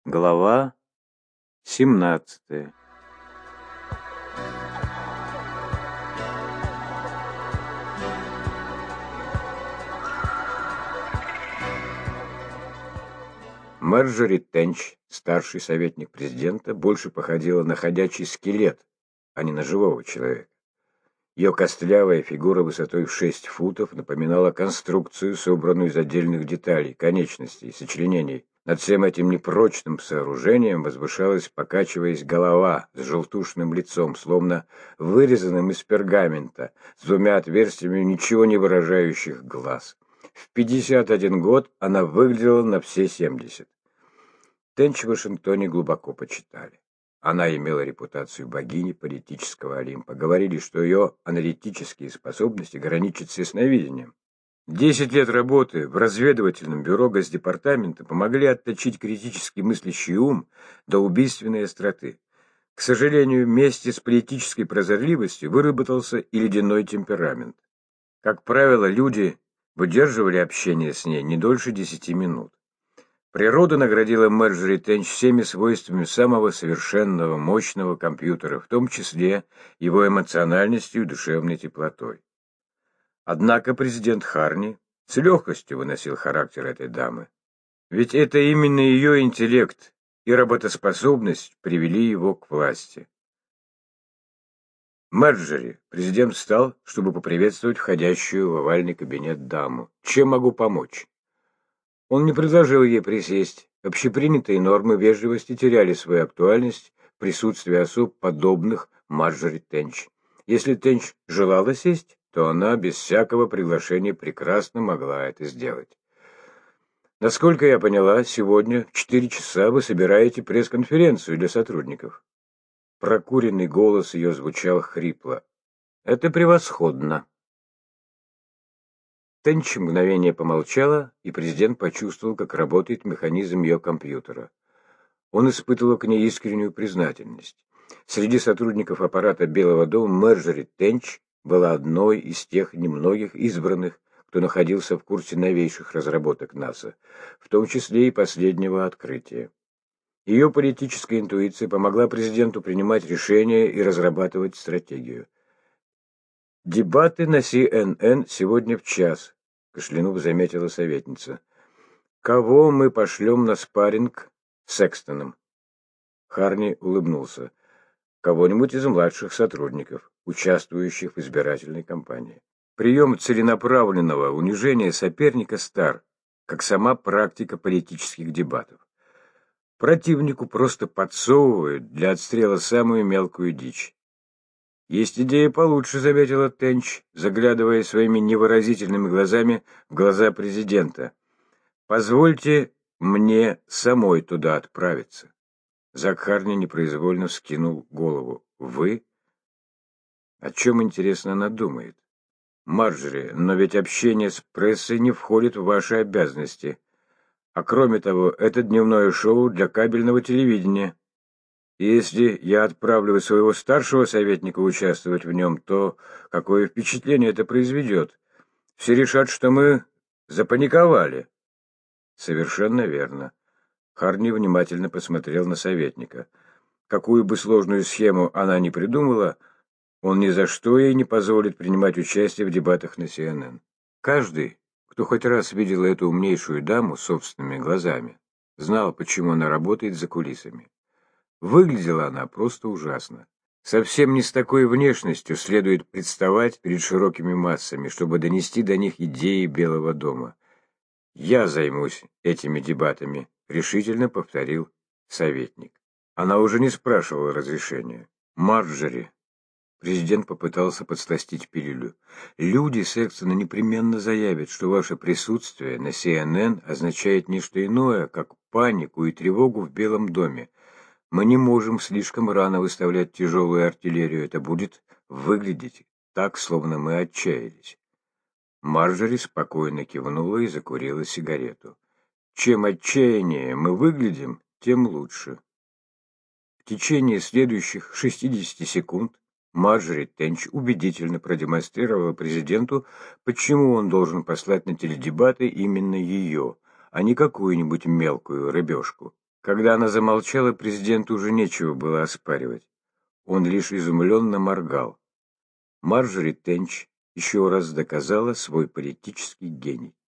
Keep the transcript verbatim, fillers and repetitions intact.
Глава семнадцатая. Марджори Тенч, старший советник президента, больше походила на ходячий скелет, а не на живого человека. Ее костлявая фигура высотой в шесть футов напоминала конструкцию, собранную из отдельных деталей, конечностей, сочленений. Над всем этим непрочным сооружением возвышалась, покачиваясь, голова с желтушным лицом, словно вырезанным из пергамента, с двумя отверстиями ничего не выражающих глаз. В пятьдесят один год она выглядела на все семьдесят. Тенч в Вашингтоне глубоко почитали. Она имела репутацию богини политического Олимпа. Говорили, что ее аналитические способности граничат с ясновидением. Десять лет работы в разведывательном бюро Госдепартамента помогли отточить критически мыслящий ум до убийственной остроты. К сожалению, вместе с политической прозорливостью выработался и ледяной темперамент. Как правило, люди выдерживали общение с ней не дольше десяти минут. Природа наградила Марджори Тенч всеми свойствами самого совершенного, мощного компьютера, в том числе его эмоциональностью и душевной теплотой. Однако президент Харни с легкостью выносил характер этой дамы. Ведь это именно ее интеллект и работоспособность привели его к власти. «Марджори», президент встал, чтобы поприветствовать входящую в овальный кабинет даму. «Чем могу помочь?» Он не предложил ей присесть. Общепринятые нормы вежливости теряли свою актуальность в присутствии особ, подобных Марджори Тенч. Если Тенч желала сесть, то она без всякого приглашения прекрасно могла это сделать. Насколько я поняла, сегодня в четыре часа вы собираете пресс-конференцию для сотрудников. Прокуренный голос ее звучал хрипло. Это превосходно. Тенч мгновение помолчала, и президент почувствовал, как работает механизм ее компьютера. Он испытывал к ней искреннюю признательность. Среди сотрудников аппарата Белого дома Марджори Тенч была одной из тех немногих избранных, кто находился в курсе новейших разработок НАСА, в том числе и последнего открытия. Ее политическая интуиция помогла президенту принимать решения и разрабатывать стратегию. «Дебаты на Си Эн Эн сегодня в час», — кашлянув заметила советница. «Кого мы пошлем на спарринг с Секстоном?» Харни улыбнулся. «Кого-нибудь из младших сотрудников, участвующих в избирательной кампании. Прием целенаправленного унижения соперника стар, как сама практика политических дебатов. Противнику просто подсовывают для отстрела самую мелкую дичь. «Есть идея получше», — заметила Тенч, заглядывая своими невыразительными глазами в глаза президента. «Позвольте мне самой туда отправиться». Зак Харни непроизвольно вскинул голову. «Вы? О чем, интересно, она думает?» «Марджори, но ведь общение с прессой не входит в ваши обязанности. А кроме того, это дневное шоу для кабельного телевидения. И если я отправлю своего старшего советника участвовать в нем, то какое впечатление это произведет? Все решат, что мы запаниковали». «Совершенно верно». Харни внимательно посмотрел на советника. Какую бы сложную схему она ни придумала, он ни за что ей не позволит принимать участие в дебатах на Си Эн Эн. Каждый, кто хоть раз видел эту умнейшую даму собственными глазами, знал, почему она работает за кулисами. Выглядела она просто ужасно. Совсем не с такой внешностью следует представать перед широкими массами, чтобы донести до них идеи Белого дома. «Я займусь этими дебатами», — решительно повторил советник. Она уже не спрашивала разрешения. «Марджори», — президент попытался подсластить пилюлю, — «люди Секстона непременно заявят, что ваше присутствие на Си Эн Эн означает не что иное, как панику и тревогу в Белом доме. Мы не можем слишком рано выставлять тяжелую артиллерию. Это будет выглядеть так, словно мы отчаялись». Марджори спокойно кивнула и закурила сигарету. «Чем отчаяннее мы выглядим, тем лучше». В течение следующих шестидесяти секунд Марджори Тенч убедительно продемонстрировала президенту, почему он должен послать на теледебаты именно ее, а не какую-нибудь мелкую рыбешку. Когда она замолчала, президенту уже нечего было оспаривать. Он лишь изумленно моргал. Марджори Тенч еще раз доказала свой политический гений.